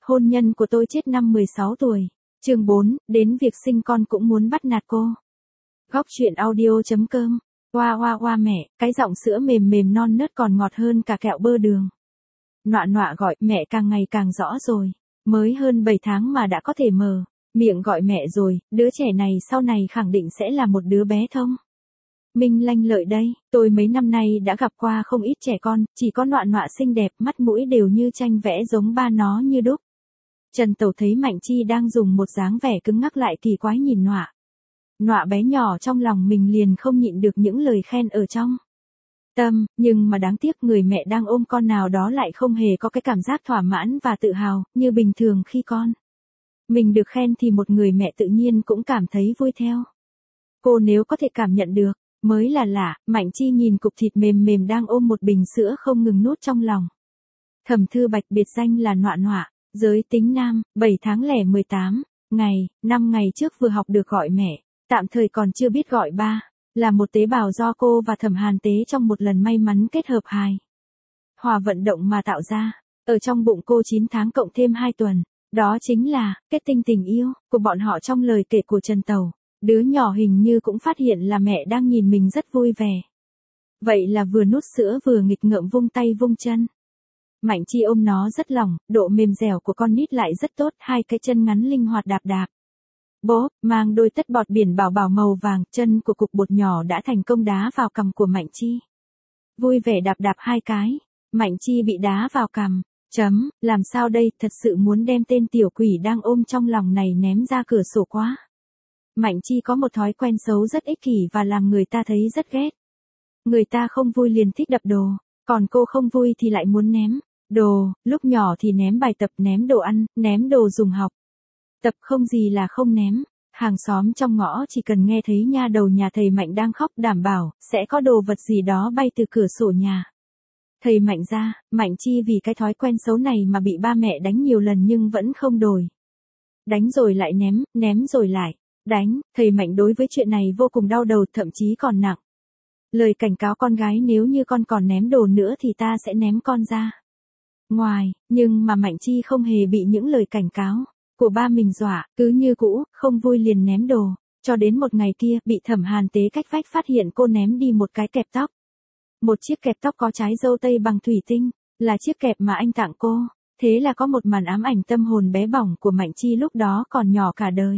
hôn nhân của tôi chết năm 16 tuổi. Chương 4, đến việc sinh con cũng muốn bắt nạt cô. Góc chuyện audio.com. Hoa mẹ, cái giọng sữa mềm mềm non nớt còn ngọt hơn cả kẹo bơ đường. Nọa gọi, mẹ càng ngày càng rõ rồi. Mới hơn 7 tháng mà đã có thể mở miệng gọi mẹ rồi, đứa trẻ này sau này khẳng định sẽ là một đứa bé thông minh lanh lợi đây. Tôi mấy năm nay đã gặp qua không ít trẻ con, chỉ có nọa xinh đẹp, mắt mũi đều như tranh vẽ giống ba nó như đúc. Trần Tẩu thấy Mạnh Chi đang dùng một dáng vẻ cứng ngắc lại kỳ quái nhìn nọa bé nhỏ trong lòng mình liền không nhịn được những lời khen ở trong tâm, nhưng mà đáng tiếc người mẹ đang ôm con nào đó lại không hề có cái cảm giác thỏa mãn và tự hào, như bình thường khi con mình được khen thì một người mẹ tự nhiên cũng cảm thấy vui theo. Cô nếu có thể cảm nhận được, mới là lạ. Mạnh Chi nhìn cục thịt mềm mềm đang ôm một bình sữa không ngừng nuốt trong lòng. Thẩm Thư Bạch biệt danh là nọa, giới tính nam, 7 tháng lẻ 18 ngày, 5 ngày trước vừa học được gọi mẹ, tạm thời còn chưa biết gọi ba, là một tế bào do cô và Thẩm Hàn Tế trong một lần may mắn kết hợp hài hòa vận động mà tạo ra. Ở trong bụng cô 9 tháng cộng thêm 2 tuần, đó chính là kết tinh tình yêu của bọn họ. Trong lời kể của Trần Tẩu, đứa nhỏ hình như cũng phát hiện là mẹ đang nhìn mình rất vui vẻ. Vậy là vừa nuốt sữa vừa nghịch ngợm vung tay vung chân. Mạnh Chi ôm nó rất lỏng, độ mềm dẻo của con nít lại rất tốt, hai cái chân ngắn linh hoạt đạp. Bốp, mang đôi tất bọt biển bảo bảo màu vàng, chân của cục bột nhỏ đã thành công đá vào cằm của Mạnh Chi. Vui vẻ đạp 2 cái, Mạnh Chi bị đá vào cằm. Làm sao đây, thật sự muốn đem tên tiểu quỷ đang ôm trong lòng này ném ra cửa sổ quá. Mạnh Chi có một thói quen xấu rất ích kỷ và làm người ta thấy rất ghét. Người ta không vui liền thích đập đồ, còn cô không vui thì lại muốn ném đồ, lúc nhỏ thì ném bài tập, ném đồ ăn, ném đồ dùng học tập, không gì là không ném. Hàng xóm trong ngõ chỉ cần nghe thấy nha đầu nhà thầy Mạnh đang khóc đảm bảo sẽ có đồ vật gì đó bay từ cửa sổ nhà thầy Mạnh ra. Mạnh Chi vì cái thói quen xấu này mà bị ba mẹ đánh nhiều lần nhưng vẫn không đổi. Đánh rồi lại ném rồi lại đánh. Thầy Mạnh đối với chuyện này vô cùng đau đầu, thậm chí còn nặng lời cảnh cáo con gái, nếu như con còn ném đồ nữa thì ta sẽ ném con ra ngoài. Nhưng mà Mạnh Chi không hề bị những lời cảnh cáo của ba mình dọa, cứ như cũ, không vui liền ném đồ. Cho đến một ngày kia, bị Thẩm Hàn Tế cách vách phát hiện cô ném đi một cái kẹp tóc. Một chiếc kẹp tóc có trái dâu tây bằng thủy tinh, là chiếc kẹp mà anh tặng cô. Thế là có một màn ám ảnh tâm hồn bé bỏng của Mạnh Chi lúc đó còn nhỏ cả đời.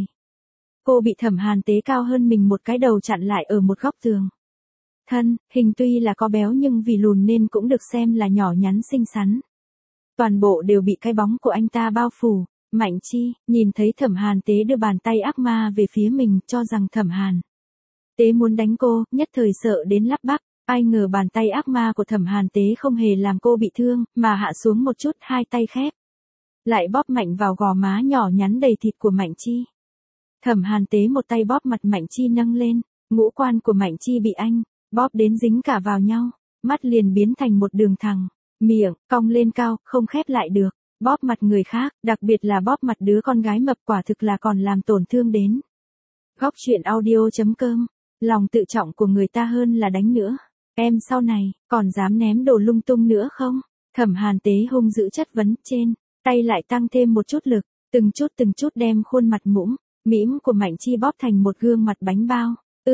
Cô bị Thẩm Hàn Tế cao hơn mình một cái đầu chặn lại ở một góc tường. Thân hình tuy là có béo nhưng vì lùn nên cũng được xem là nhỏ nhắn xinh xắn. Toàn bộ đều bị cái bóng của anh ta bao phủ. Mạnh Chi nhìn thấy Thẩm Hàn Tế đưa bàn tay ác ma về phía mình, cho rằng Thẩm Hàn Tế muốn đánh cô, nhất thời sợ đến lắp bắp. Ai ngờ bàn tay ác ma của Thẩm Hàn Tế không hề làm cô bị thương, mà hạ xuống một chút, hai tay khép lại bóp mạnh vào gò má nhỏ nhắn đầy thịt của Mạnh Chi. Thẩm Hàn Tế một tay bóp mặt Mạnh Chi nâng lên, ngũ quan của Mạnh Chi bị anh bóp đến dính cả vào nhau, mắt liền biến thành một đường thẳng, miệng cong lên cao, không khép lại được. Bóp mặt người khác, đặc biệt là bóp mặt đứa con gái mập, quả thực là còn làm tổn thương đến góc chuyện audio.com. Lòng tự trọng của người ta hơn là đánh nữa. Em sau này còn dám ném đồ lung tung nữa không? Thẩm Hàn Tế hung dữ chất vấn, trên tay lại tăng thêm một chút lực, từng chút đem khuôn mặt mũm mĩm của Mạnh Chi bóp thành một gương mặt bánh bao.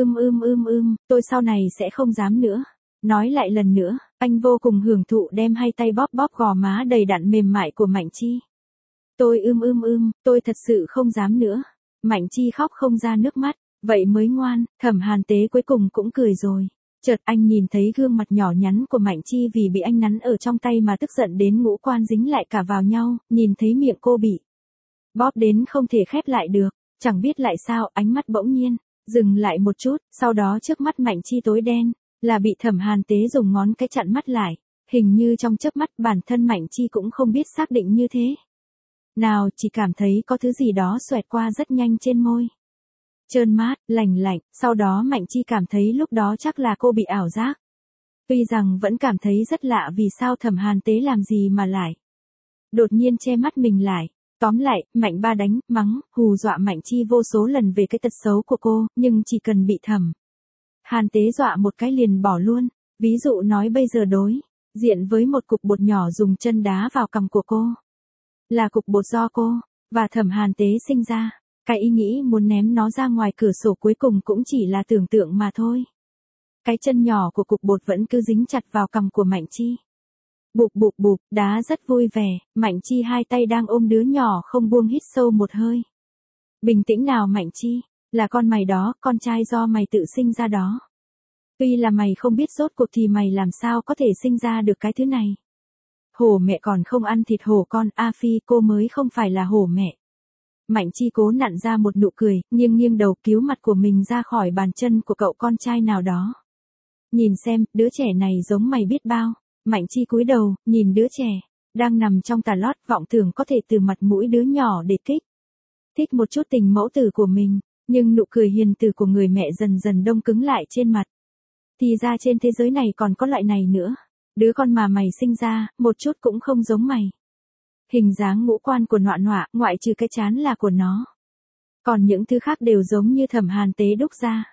Tôi sau này sẽ không dám nữa. Nói lại lần nữa, anh vô cùng hưởng thụ đem hai tay bóp gò má đầy đặn mềm mại của Mạnh Chi. Tôi tôi thật sự không dám nữa. Mạnh Chi khóc không ra nước mắt, vậy mới ngoan. Thẩm Hàn Tế cuối cùng cũng cười rồi. Chợt anh nhìn thấy gương mặt nhỏ nhắn của Mạnh Chi vì bị anh nắn ở trong tay mà tức giận đến ngũ quan dính lại cả vào nhau, nhìn thấy miệng cô bị bóp đến không thể khép lại được, chẳng biết lại sao ánh mắt bỗng nhiên dừng lại một chút, sau đó trước mắt Mạnh Chi tối đen, là bị Thẩm Hàn Tế dùng ngón cái chặn mắt lại. Hình như trong chớp mắt bản thân Mạnh Chi cũng không biết xác định như thế nào, chỉ cảm thấy có thứ gì đó xoẹt qua rất nhanh trên môi. Trơn mát, lạnh, sau đó Mạnh Chi cảm thấy lúc đó chắc là cô bị ảo giác. Tuy rằng vẫn cảm thấy rất lạ vì sao Thẩm Hàn Tế làm gì mà lại đột nhiên che mắt mình lại. Tóm lại, Mạnh ba đánh, mắng, hù dọa Mạnh Chi vô số lần về cái tật xấu của cô, nhưng chỉ cần bị Thẩm Hàn Tế dọa một cái liền bỏ luôn. Ví dụ nói bây giờ đối diện với một cục bột nhỏ dùng chân đá vào cằm của cô, là cục bột do cô và Thẩm Hàn Tế sinh ra. Cái ý nghĩ muốn ném nó ra ngoài cửa sổ cuối cùng cũng chỉ là tưởng tượng mà thôi. Cái chân nhỏ của cục bột vẫn cứ dính chặt vào cằm của Mạnh Chi. Bụp bụp bụp, đá rất vui vẻ, Mạnh Chi hai tay đang ôm đứa nhỏ không buông hít sâu một hơi. Bình tĩnh nào Mạnh Chi, là con mày đó, con trai do mày tự sinh ra đó. Tuy là mày không biết rốt cuộc thì mày làm sao có thể sinh ra được cái thứ này. Hổ mẹ còn không ăn thịt hổ con, A Phi cô mới không phải là hổ mẹ. Mạnh Chi cố nặn ra một nụ cười, nghiêng nghiêng đầu cứu mặt của mình ra khỏi bàn chân của cậu con trai nào đó. Nhìn xem, đứa trẻ này giống mày biết bao. Mạnh Chi cúi đầu, nhìn đứa trẻ, đang nằm trong tà lót, vọng tưởng có thể từ mặt mũi đứa nhỏ để thích một chút tình mẫu tử của mình, nhưng nụ cười hiền từ của người mẹ dần dần đông cứng lại trên mặt. Thì ra trên thế giới này còn có loại này nữa. Đứa con mà mày sinh ra, một chút cũng không giống mày. Hình dáng ngũ quan của Nọa Nọa, ngoại trừ cái trán là của nó. Còn những thứ khác đều giống như Thẩm Hàn Tế đúc ra.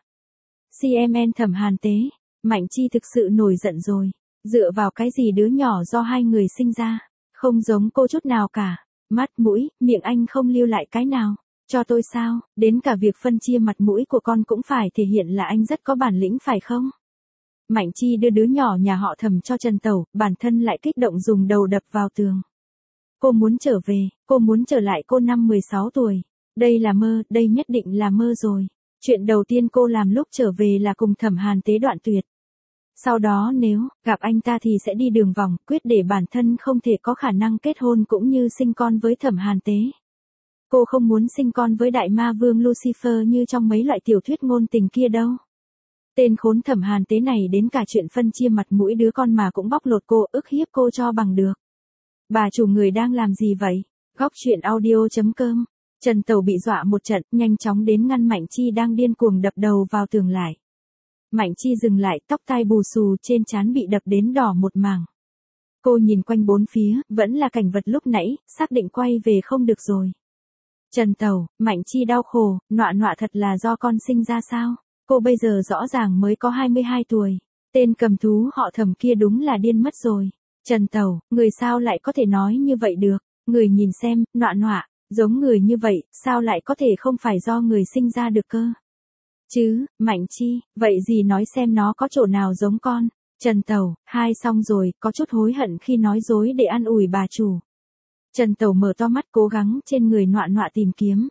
CMN Thẩm Hàn Tế, Mạnh Chi thực sự nổi giận rồi. Dựa vào cái gì đứa nhỏ do hai người sinh ra, không giống cô chút nào cả. Mắt mũi, miệng anh không lưu lại cái nào. Cho tôi sao, đến cả việc phân chia mặt mũi của con cũng phải thể hiện là anh rất có bản lĩnh phải không? Mạnh Chi đưa đứa nhỏ nhà họ Thẩm cho Trần Tẩu, bản thân lại kích động dùng đầu đập vào tường. Cô muốn trở về, cô muốn trở lại cô năm 16 tuổi. Đây là mơ, đây nhất định là mơ rồi. Chuyện đầu tiên cô làm lúc trở về là cùng Thẩm Hàn Tế đoạn tuyệt. Sau đó nếu gặp anh ta thì sẽ đi đường vòng, quyết để bản thân không thể có khả năng kết hôn cũng như sinh con với Thẩm Hàn Tế. Cô không muốn sinh con với đại ma vương Lucifer như trong mấy loại tiểu thuyết ngôn tình kia đâu. Tên khốn Thẩm Hàn Tế này đến cả chuyện phân chia mặt mũi đứa con mà cũng bóc lột cô, ức hiếp cô cho bằng được. Bà chủ người đang làm gì vậy? Góc chuyện audio.com. Trần Tẩu bị dọa một trận, nhanh chóng đến ngăn Mạnh Chi đang điên cuồng đập đầu vào tường lại. Mạnh Chi dừng lại, tóc tai bù xù trên trán bị đập đến đỏ một mảng. Cô nhìn quanh bốn phía, vẫn là cảnh vật lúc nãy, xác định quay về không được rồi. Trần Tẩu, Mạnh Chi đau khổ, Nọa Nọa thật là do con sinh ra sao? Cô bây giờ rõ ràng mới có 22 tuổi. Tên cầm thú họ Thẩm kia đúng là điên mất rồi. Trần Tẩu, người sao lại có thể nói như vậy được? Người nhìn xem, Nọa Nọa, giống người như vậy, sao lại có thể không phải do người sinh ra được cơ? Chứ, Mạnh Chi, vậy gì nói xem nó có chỗ nào giống con? Trần Tẩu, hai xong rồi, có chút hối hận khi nói dối để an ủi bà chủ. Trần Tẩu mở to mắt cố gắng trên người Nọa Nọa tìm kiếm.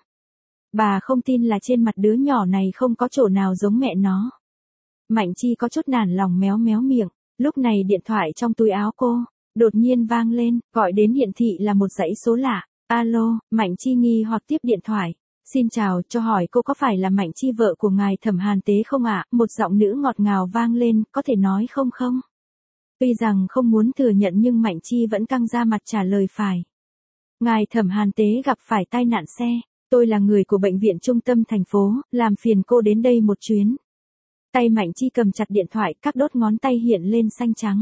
Bà không tin là trên mặt đứa nhỏ này không có chỗ nào giống mẹ nó. Mạnh Chi có chút nản lòng méo méo miệng, lúc này điện thoại trong túi áo cô, đột nhiên vang lên, gọi đến hiển thị là một dãy số lạ. Alo, Mạnh Chi nghi hoặc tiếp điện thoại. Xin chào, cho hỏi cô có phải là Mạnh Chi vợ của ngài Thẩm Hàn Tế không ạ? Một giọng nữ ngọt ngào vang lên, có thể nói không không? Tuy rằng không muốn thừa nhận nhưng Mạnh Chi vẫn căng ra mặt trả lời phải. Ngài Thẩm Hàn Tế gặp phải tai nạn xe, tôi là người của bệnh viện trung tâm thành phố, làm phiền cô đến đây một chuyến. Tay Mạnh Chi cầm chặt điện thoại, các đốt ngón tay hiện lên xanh trắng.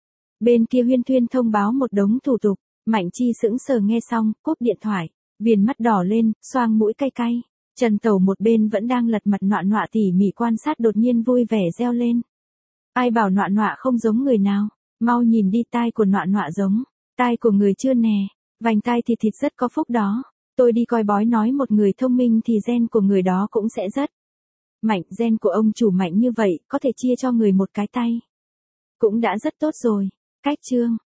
Bên kia huyên thuyên thông báo một đống thủ tục, Mạnh Chi sững sờ nghe xong, cúp điện thoại, viền mắt đỏ lên, xoang mũi cay cay. Trần Tẩu một bên vẫn đang lật mặt Nọa Nọa tỉ mỉ quan sát đột nhiên vui vẻ reo lên. Ai bảo Nọa Nọa không giống người nào, mau nhìn đi, tai của Nọa Nọa giống, tai của người chưa nè, vành tai thịt rất có phúc đó. Tôi đi coi bói nói một người thông minh thì gen của người đó cũng sẽ rất mạnh, gen của ông chủ mạnh như vậy, có thể chia cho người một cái tay. Cũng đã rất tốt rồi. Cách chương